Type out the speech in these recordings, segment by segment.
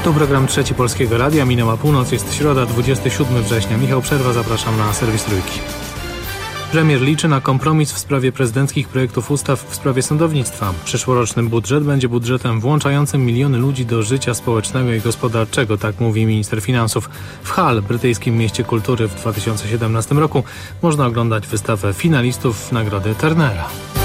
Tu program Trzeci Polskiego Radia. Minęła północ, jest środa, 27 września. Michał Przerwa, zapraszam na serwis Trójki. Premier liczy na kompromis w sprawie prezydenckich projektów ustaw w sprawie sądownictwa. Przyszłoroczny budżet będzie budżetem włączającym miliony ludzi do życia społecznego i gospodarczego, tak mówi minister finansów. W Hull, brytyjskim mieście kultury, w 2017 roku można oglądać wystawę finalistów Nagrody Turnera.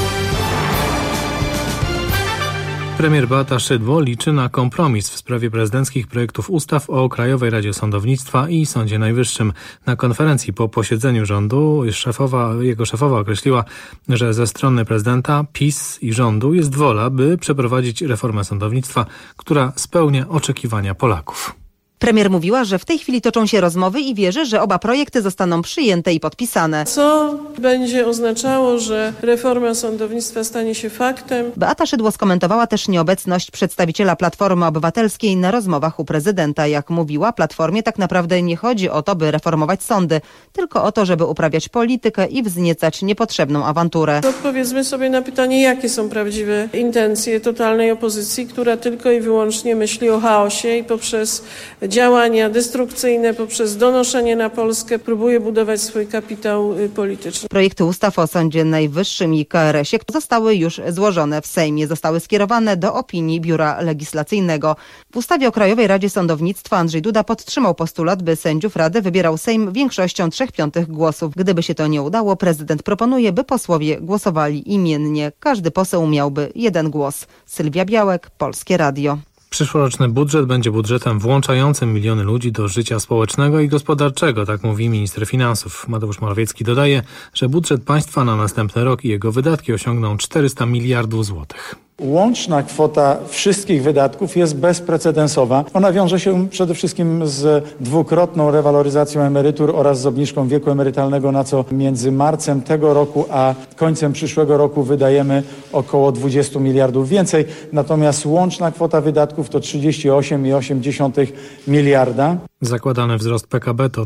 Premier Beata Szydło liczy na kompromis w sprawie prezydenckich projektów ustaw o Krajowej Radzie Sądownictwa i Sądzie Najwyższym. Na konferencji po posiedzeniu rządu jego szefowa określiła, że ze strony prezydenta, PiS i rządu jest wola, by przeprowadzić reformę sądownictwa, która spełnia oczekiwania Polaków. Premier mówiła, że w tej chwili toczą się rozmowy i wierzy, że oba projekty zostaną przyjęte i podpisane. Co będzie oznaczało, że reforma sądownictwa stanie się faktem? Beata Szydło skomentowała też nieobecność przedstawiciela Platformy Obywatelskiej na rozmowach u prezydenta. Jak mówiła, Platformie tak naprawdę nie chodzi o to, by reformować sądy, tylko o to, żeby uprawiać politykę i wzniecać niepotrzebną awanturę. Odpowiedzmy sobie na pytanie, jakie są prawdziwe intencje totalnej opozycji, która tylko i wyłącznie myśli o chaosie i poprzez działania destrukcyjne, poprzez donoszenie na Polskę próbuje budować swój kapitał polityczny. Projekty ustaw o Sądzie Najwyższym i KRS-ie zostały już złożone w Sejmie. Zostały skierowane do opinii Biura Legislacyjnego. W ustawie o Krajowej Radzie Sądownictwa Andrzej Duda podtrzymał postulat, by sędziów Rady wybierał Sejm większością 3/5 głosów. Gdyby się to nie udało, prezydent proponuje, by posłowie głosowali imiennie. Każdy poseł miałby 1 głos. Sylwia Białek, Polskie Radio. Przyszłoroczny budżet będzie budżetem włączającym miliony ludzi do życia społecznego i gospodarczego, tak mówi minister finansów. Mateusz Morawiecki dodaje, że budżet państwa na następny rok i jego wydatki osiągną 400 miliardów złotych. Łączna kwota wszystkich wydatków jest bezprecedensowa. Ona wiąże się przede wszystkim z dwukrotną rewaloryzacją emerytur oraz z obniżką wieku emerytalnego, na co między marcem tego roku a końcem przyszłego roku wydajemy około 20 miliardów więcej. Natomiast łączna kwota wydatków to 38,8 miliarda. Zakładany wzrost PKB to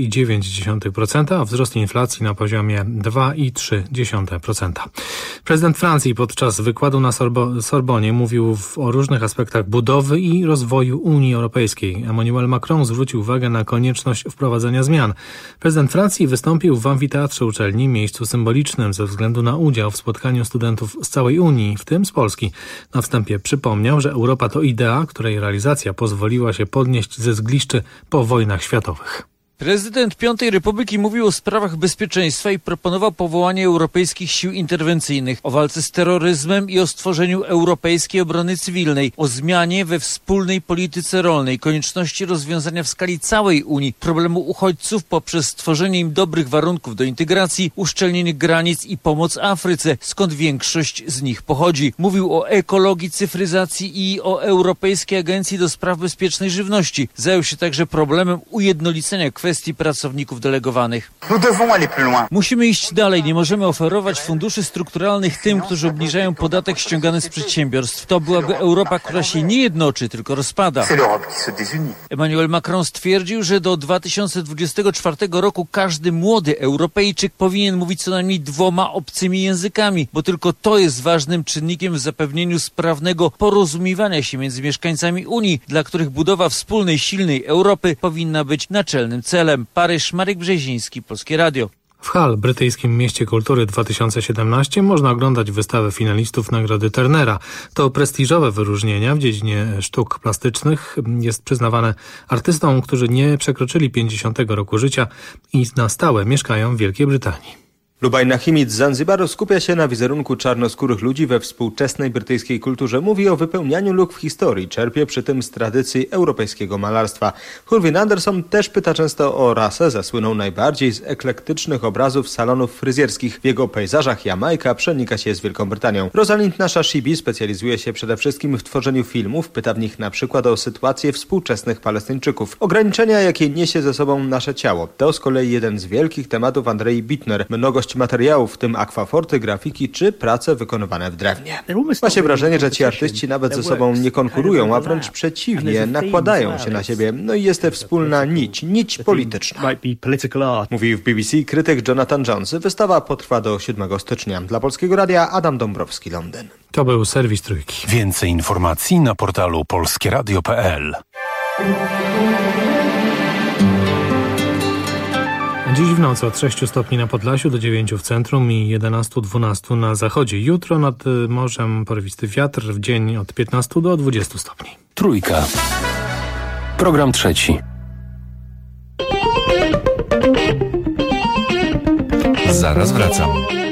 3,9%, a wzrost inflacji na poziomie 2,3%. Prezydent Francji podczas wykładu na Sorbonie mówił o różnych aspektach budowy i rozwoju Unii Europejskiej. Emmanuel Macron zwrócił uwagę na konieczność wprowadzenia zmian. Prezydent Francji wystąpił w amfiteatrze uczelni, miejscu symbolicznym ze względu na udział w spotkaniu studentów z całej Unii, w tym z Polski. Na wstępie przypomniał, że Europa to idea, której realizacja pozwoliła się podnieść ze zgliszczy po wojnach światowych. Prezydent Piątej Republiki mówił o sprawach bezpieczeństwa i proponował powołanie europejskich sił interwencyjnych, o walce z terroryzmem i o stworzeniu europejskiej obrony cywilnej, o zmianie we wspólnej polityce rolnej, konieczności rozwiązania w skali całej Unii problemu uchodźców poprzez stworzenie im dobrych warunków do integracji, uszczelnienie granic i pomoc Afryce, skąd większość z nich pochodzi. Mówił o ekologii, cyfryzacji i o Europejskiej Agencji do Spraw Bezpiecznej Żywności. Zajął się także problemem ujednolicenia kwestii pracowników delegowanych. Musimy iść dalej. Nie możemy oferować funduszy strukturalnych tym, którzy obniżają podatek ściągany z przedsiębiorstw. To byłaby Europa, która się nie jednoczy, tylko rozpada. Emmanuel Macron stwierdził, że do 2024 roku każdy młody Europejczyk powinien mówić co najmniej 2 obcymi językami, bo tylko to jest ważnym czynnikiem w zapewnieniu sprawnego porozumiewania się między mieszkańcami Unii, dla których budowa wspólnej, silnej Europy powinna być naczelnym celem. Paryż, Marek Brzeziński, Polskie Radio. W Hull, brytyjskim mieście kultury 2017, można oglądać wystawę finalistów Nagrody Turnera. To prestiżowe wyróżnienia w dziedzinie sztuk plastycznych jest przyznawane artystom, którzy nie przekroczyli 50 roku życia i na stałe mieszkają w Wielkiej Brytanii. Lubaj Nahimid z Zanzibaru skupia się na wizerunku czarnoskórych ludzi we współczesnej brytyjskiej kulturze. Mówi o wypełnianiu luk w historii, czerpie przy tym z tradycji europejskiego malarstwa. Hurwin Anderson też pyta często o rasę, zasłynął najbardziej z eklektycznych obrazów salonów fryzjerskich. W jego pejzażach Jamajka przenika się z Wielką Brytanią. Rosalind Nashashibi specjalizuje się przede wszystkim w tworzeniu filmów, pyta w nich na przykład o sytuację współczesnych Palestyńczyków. Ograniczenia, jakie niesie ze sobą nasze ciało, to z kolei jeden z wielkich tematów Andrei Bittner. Mnogość materiałów, w tym akwaforty, grafiki czy prace wykonywane w drewnie. Ma się wrażenie, że ci artyści nawet ze sobą nie konkurują, a wręcz przeciwnie, nakładają się na siebie. No i jest to wspólna nić polityczna. Mówi w BBC krytyk Jonathan Jones. Wystawa potrwa do 7 stycznia. Dla Polskiego Radia Adam Dąbrowski, Londyn. To był serwis Trójki. Więcej informacji na portalu polskieradio.pl. Dziś w nocy od 6 stopni na Podlasiu do 9 w centrum i 11-12 na zachodzie. Jutro nad morzem porywisty wiatr, w dzień od 15 do 20 stopni. Trójka. Program trzeci. Zaraz wracam.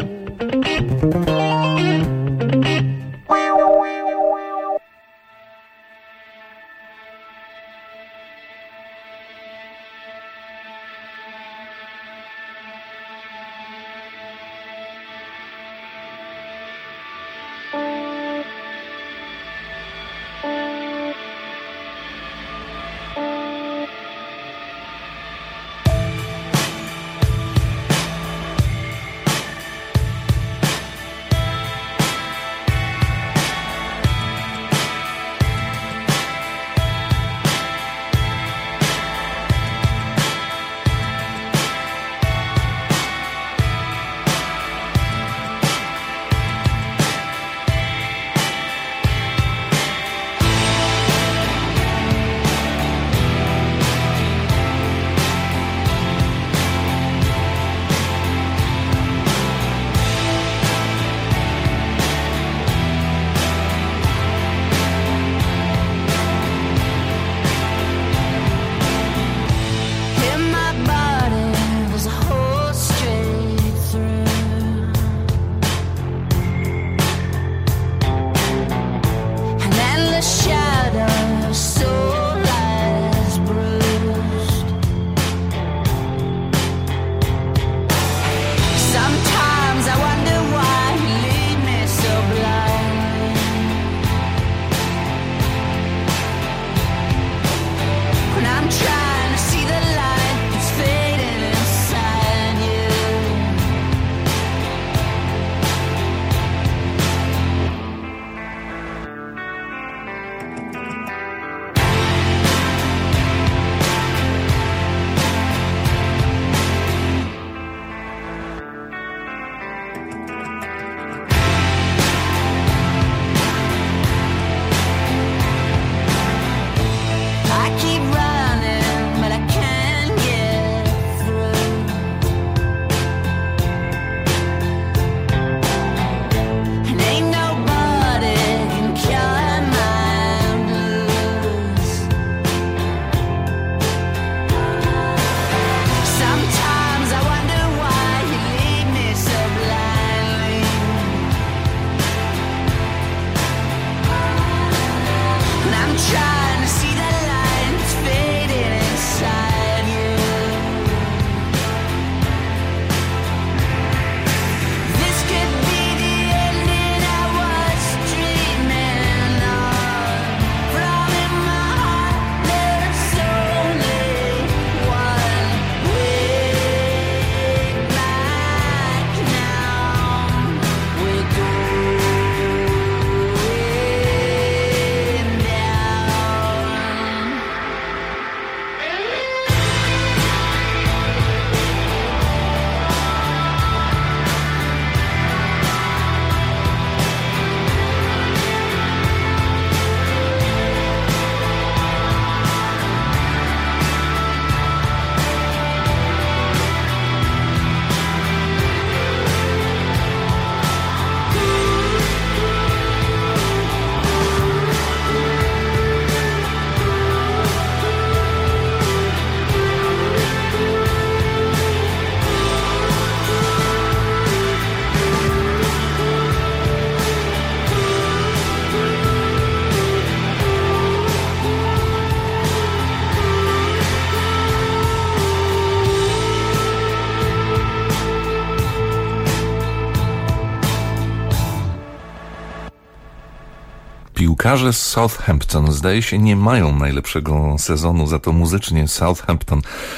Piłkarze z Southampton, zdaje się, nie mają najlepszego sezonu, za to muzycznie Southampton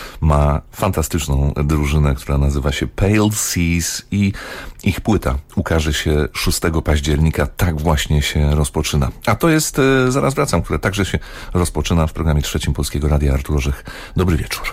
ma fantastyczną drużynę, która nazywa się Pale Seas i ich płyta ukaże się 6 października. Tak właśnie się rozpoczyna. A to jest Zaraz wracam, które także się rozpoczyna w programie trzecim Polskiego Radia. Artur Orzech. Dobry wieczór.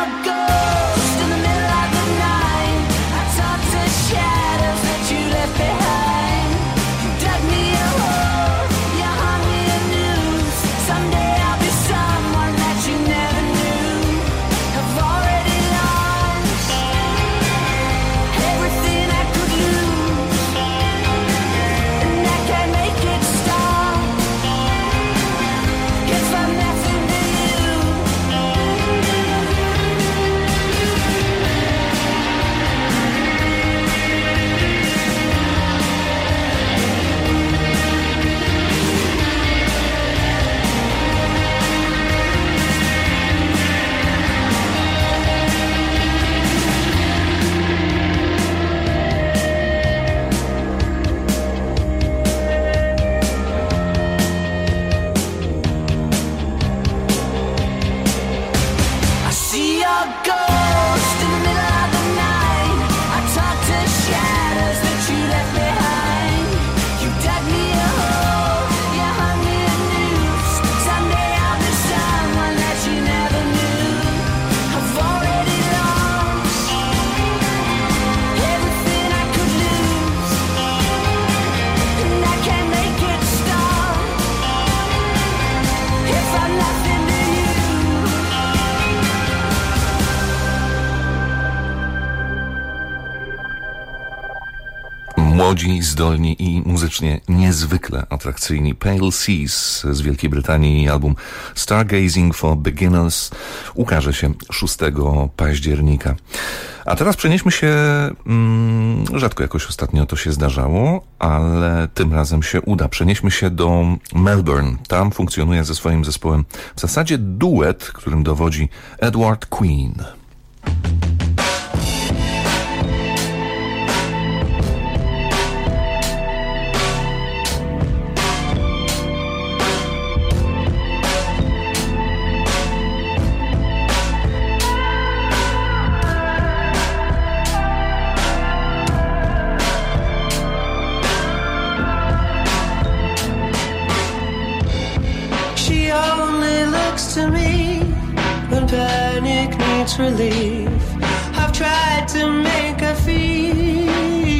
Młodzi, zdolni i muzycznie niezwykle atrakcyjni Pale Seas z Wielkiej Brytanii. Album Stargazing for Beginners ukaże się 6 października. A teraz przenieśmy się, rzadko jakoś ostatnio to się zdarzało, ale tym razem się uda. Przenieśmy się do Melbourne. Tam funkcjonuje ze swoim zespołem w zasadzie duet, którym dowodzi Edward Queen. To me when panic needs relief, I've tried to make her feel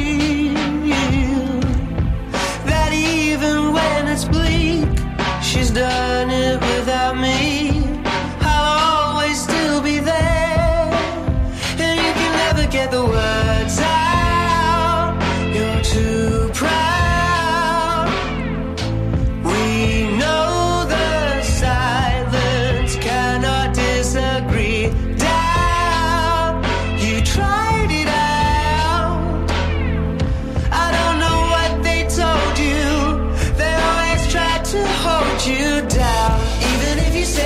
that even when it's bleak, she's done it without me. I'll always still be there, and you can never get the words out. You're too proud. You down, even if you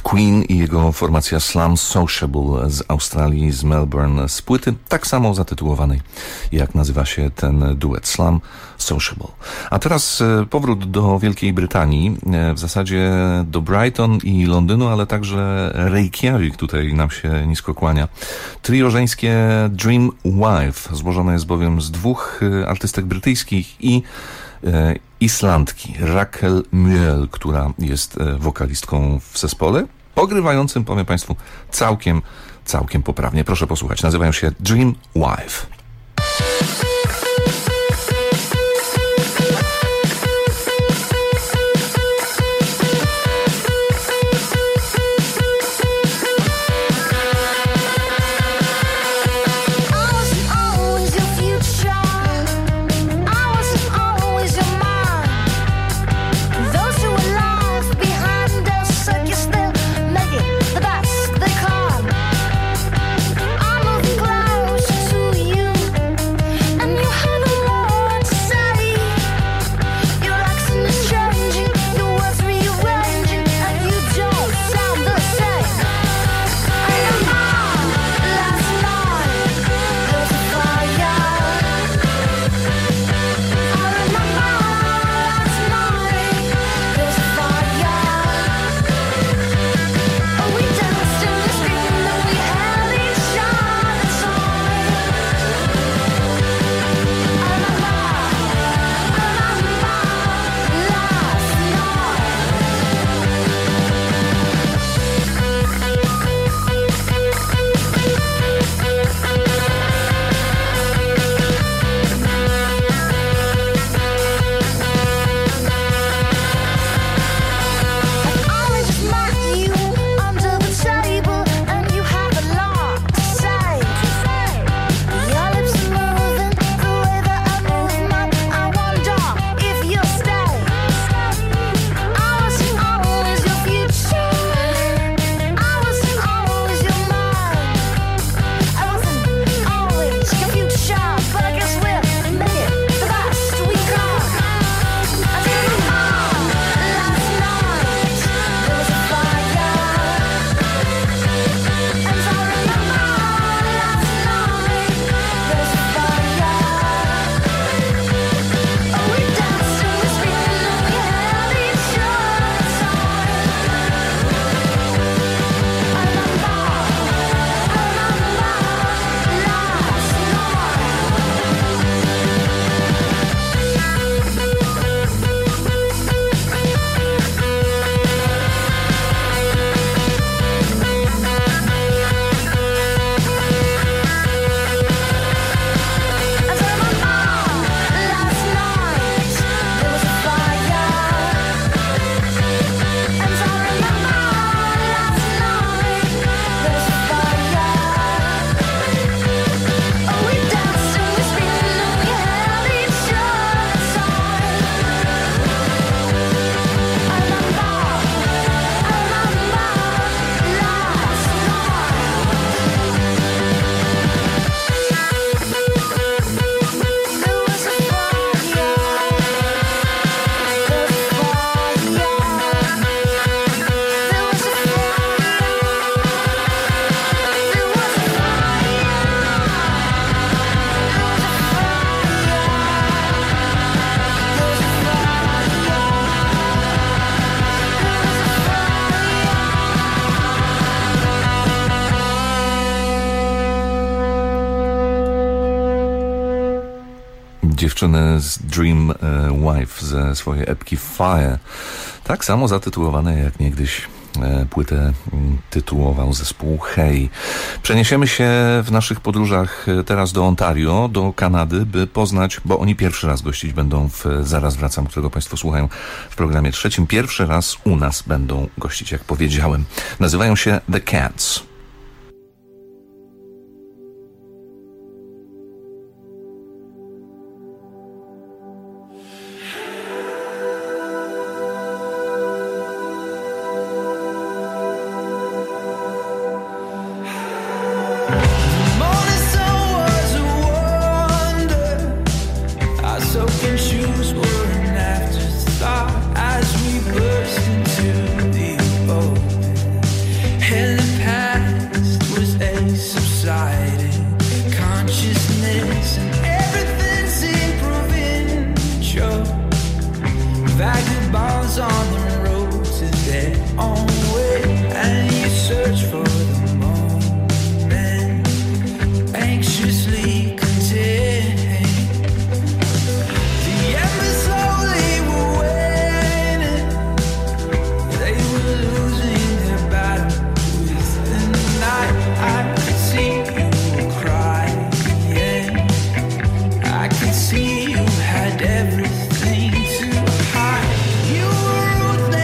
Queen i jego formacja Slum Sociable z Australii, z Melbourne, z płyty tak samo zatytułowanej, jak nazywa się ten duet, Slum Sociable. A teraz powrót do Wielkiej Brytanii, w zasadzie do Brighton i Londynu, ale także Reykjavik tutaj nam się nisko kłania. Trio żeńskie Dream Wife złożone jest bowiem z dwóch artystek brytyjskich i Islandki, Rakel Mjöl, która jest wokalistką w zespole, pogrywającym, powiem Państwu, całkiem poprawnie. Proszę posłuchać, nazywają się Dream Wife. Dziewczyny z Dream Wife ze swojej epki Fire, tak samo zatytułowane jak niegdyś płytę tytułował zespół Hey. Przeniesiemy się w naszych podróżach teraz do Ontario, do Kanady, by poznać, bo oni pierwszy raz gościć będą w Zaraz Wracam, którego Państwo słuchają w programie trzecim. Pierwszy raz u nas będą gościć, jak powiedziałem. Nazywają się The Cats. As we burst into the open consciousness, and everything's improving. Sure, vagabonds on the road to their own way, and you search for the moment, anxiously content. The embers slowly were waning, they were losing their battle within the night. I could see you crying, I could see you had everything to hide. You were ruthless.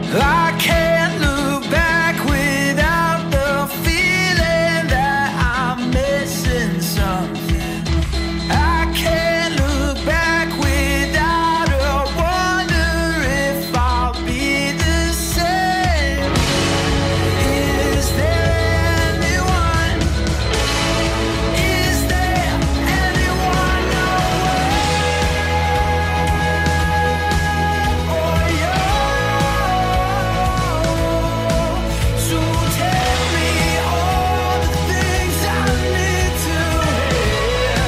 I can't look back without the feeling that I'm missing something. I can't look back without a wonder if I'll be the same. Is there anyone? Is there anyone for you? So tell me all the things I need to hear.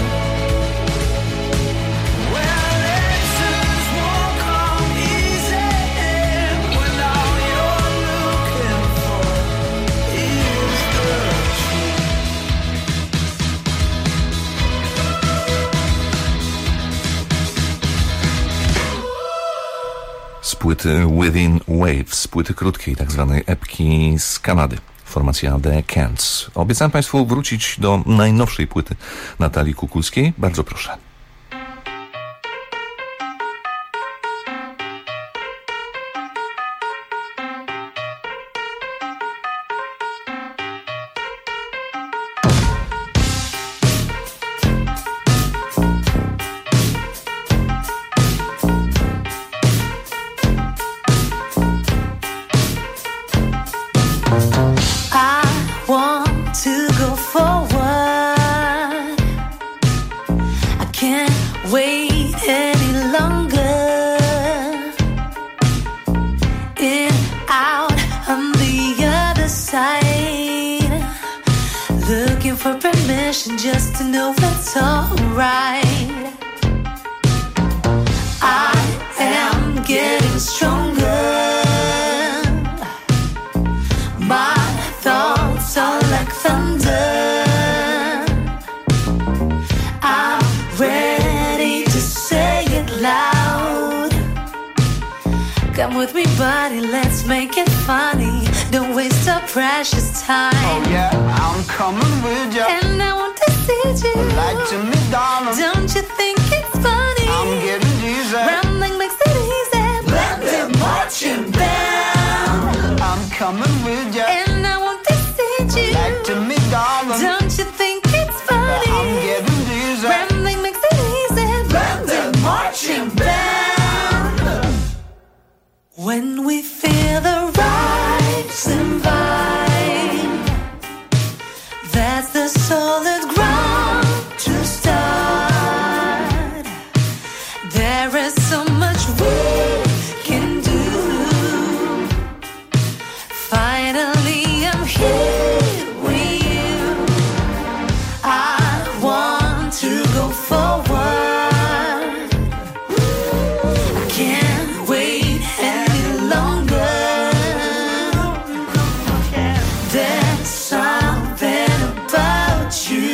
Well, answers won't come easy when all you're looking for is the truth. Z płyty Within Waves, płyty krótkiej, tak zwanej epki z Kanady. Formacja The Cants. Obiecałem Państwu wrócić do najnowszej płyty Natalii Kukulskiej. Bardzo proszę. I want to go forward. I can't wait any longer. In, out, on the other side. Looking for permission just to know it's alright. I am getting stronger. My thoughts are like thunder. I'm ready to say it loud. Come with me, buddy, let's make it funny. Don't waste our precious time. Oh yeah, I'm coming with you. And I want to see you. Like to me, darling. Don't you think it's funny? I'm getting dizzy. Rambling makes it easy. Blended marching band. I'm coming with you. And I want to see you. Like to me, darling. Don't you think it's funny? I'm getting dizzy. Rambling makes it easy. Blended marching band. When we feel the rising vibe, that's the solid ground to start. There is so much we can do. Finally, I'm here with you. I want to go forward. I can't wait any longer. There's something about you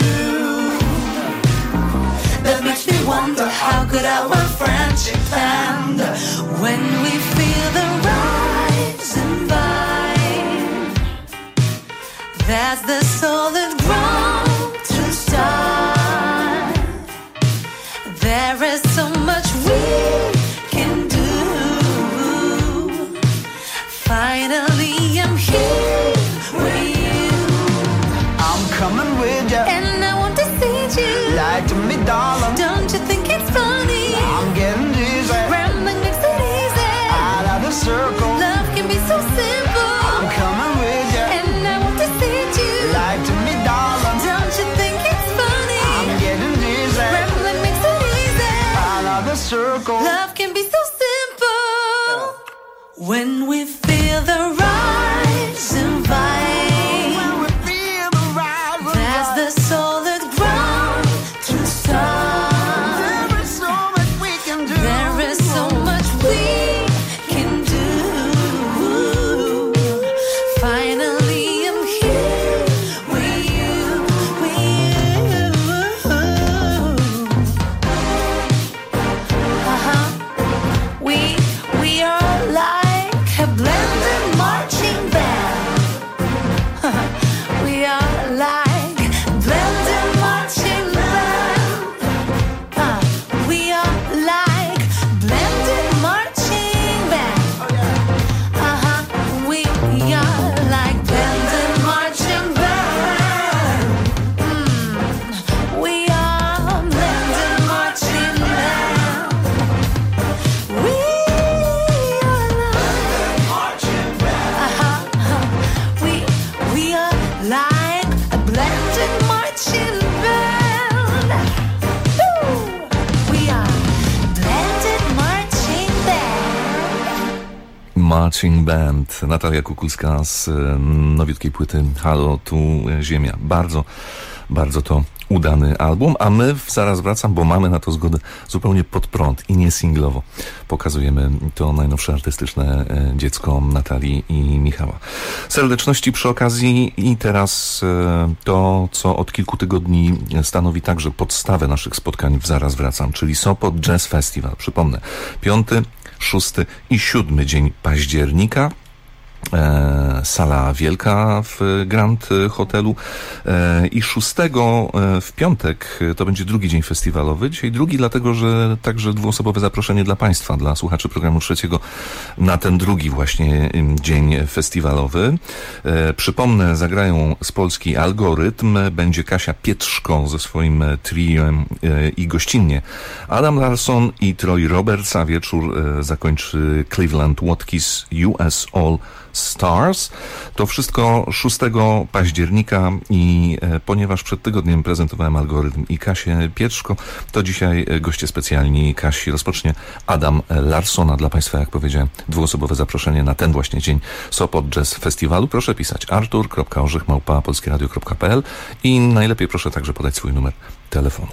that makes me wonder how could our friendship end. When we feel the rising vibe, that's the solid ground to start. There is so much we can do. Finally, I'm here with you. I'm coming with you. And I want to see you. Like to me, darling. Don't you think it's funny? I'm getting dizzy. Rambling makes it easy. Out of the circle. Love can be so simple. I'm coming with you. And I want to see you. Like to me, darling. Don't you think it's funny? I'm getting dizzy. Rambling makes it easy. Out of the circle. Love can be so simple. When we feel the rising vibe, When we feel the rising that's the solid ground to start. there is so much we can do. There is so much we can do. Finally, I'm here with you, We are like a blended marching Marching Band. Natalia Kukulska z nowiutkiej płyty Halo, tu Ziemia. Bardzo, bardzo to udany album, a my zaraz wracam, bo mamy na to zgodę zupełnie pod prąd i nie singlowo. Pokazujemy to najnowsze artystyczne dziecko Natalii i Michała. Serdeczności przy okazji i teraz to, co od kilku tygodni stanowi także podstawę naszych spotkań w Zaraz Wracam, czyli Sopot Jazz Festival. Przypomnę, 5., 6. i 7 dzień października. Sala wielka w Grand Hotelu i 6 w piątek to będzie drugi dzień festiwalowy. Dzisiaj drugi, dlatego że także dwuosobowe zaproszenie dla Państwa, dla słuchaczy programu trzeciego na ten drugi właśnie dzień festiwalowy. Przypomnę, zagrają z Polski Algorytm, będzie Kasia Pietrzko ze swoim triem i gościnnie Adam Larson i Troy Roberts, a wieczór zakończy Cleveland Watkins US All Stars. To wszystko 6 października i ponieważ przed tygodniem prezentowałem Algorytm i Kasię Pietrzko, to dzisiaj goście specjalni Kasi rozpocznie Adam Larsona. Dla Państwa, jak powiedziałem, dwuosobowe zaproszenie na ten właśnie dzień Sopot Jazz Festiwalu. Proszę pisać artur.orzech@polskieradio.pl i najlepiej proszę także podać swój numer telefonu.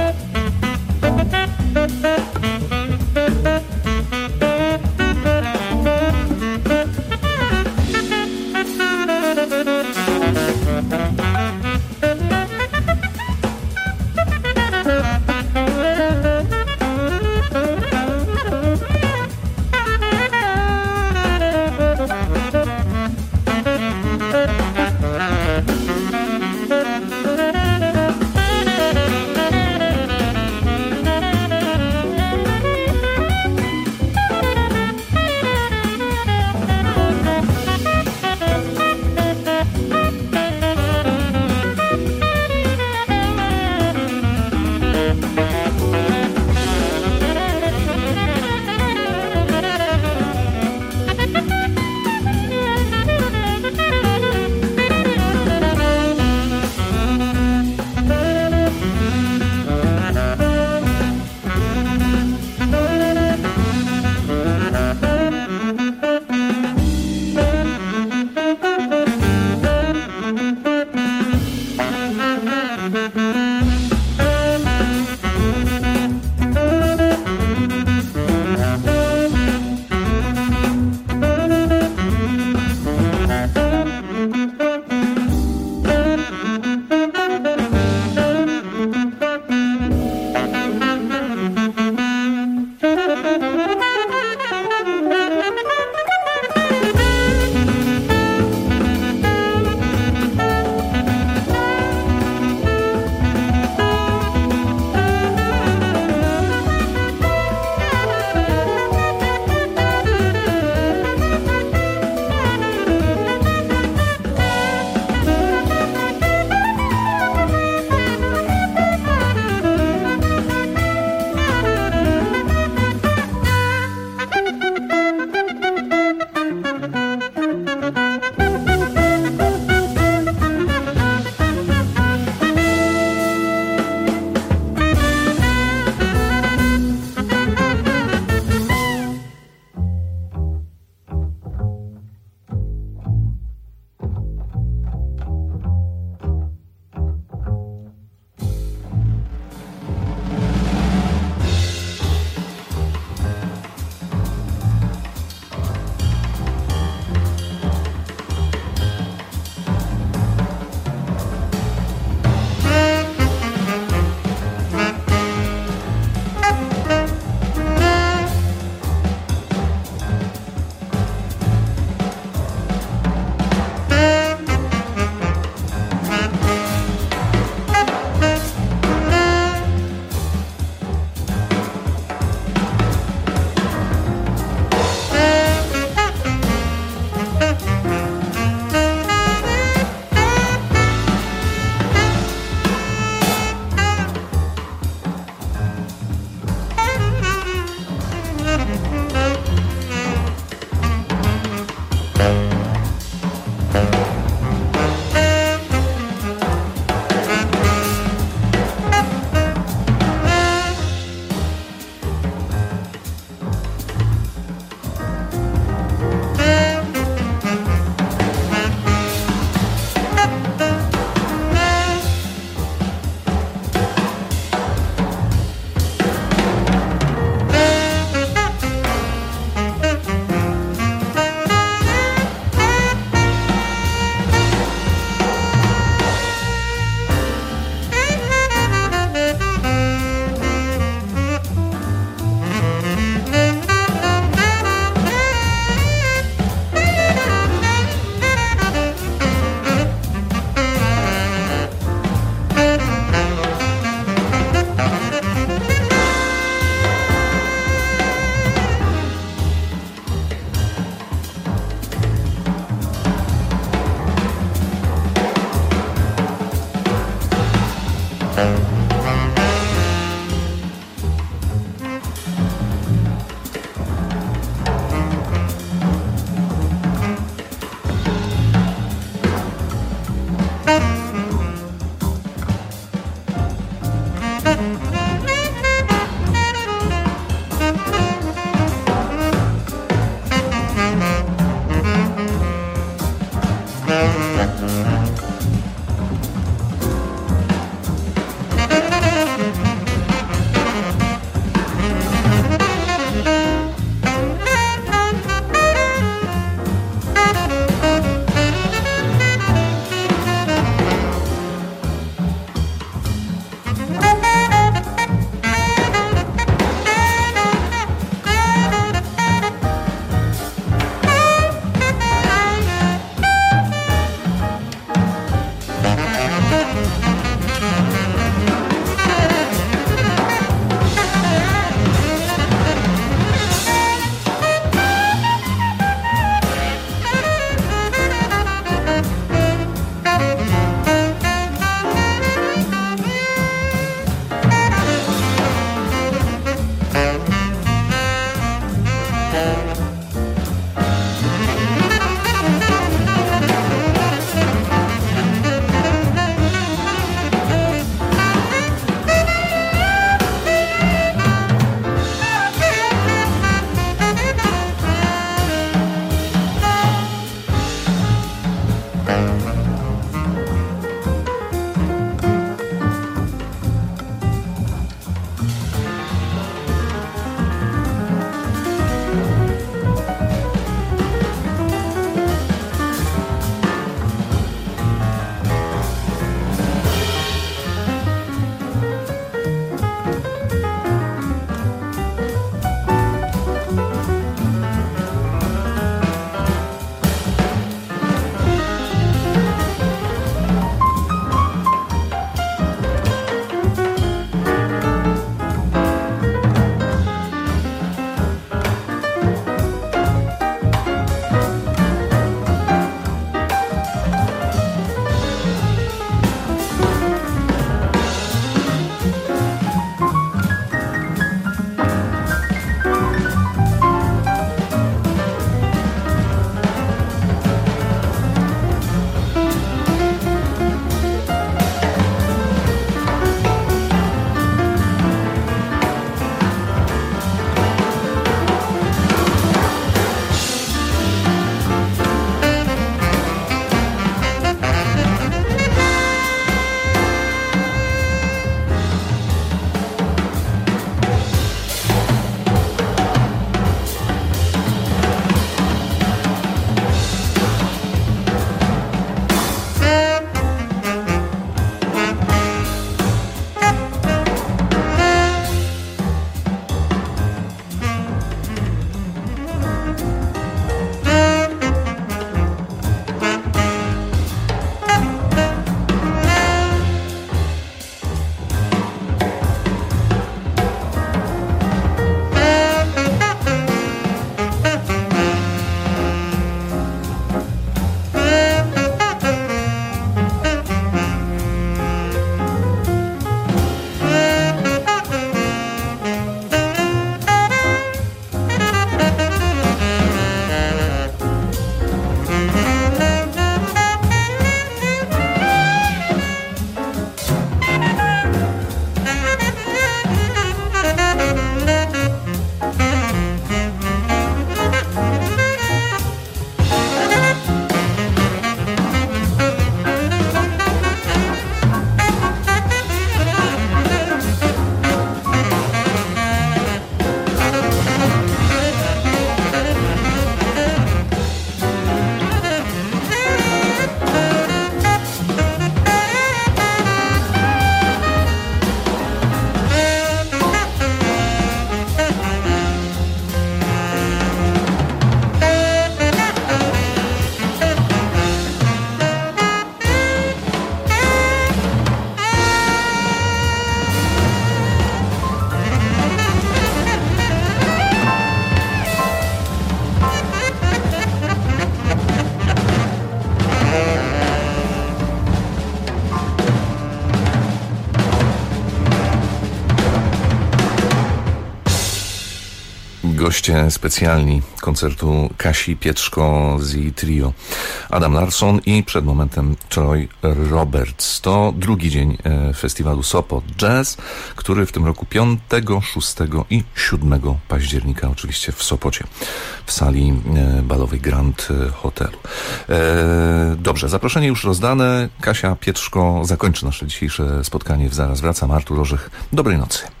goście specjalni koncertu Kasi Pietrzko z jej trio. Adam Larsson i przed momentem Troy Roberts. To drugi dzień festiwalu Sopot Jazz, który w tym roku 5, 6 i 7 października oczywiście w Sopocie, w sali balowej Grand Hotelu. Dobrze, zaproszenie już rozdane. Kasia Pietrzko zakończy nasze dzisiejsze spotkanie w Zaraz Wracam. Artur Orzech, dobrej nocy.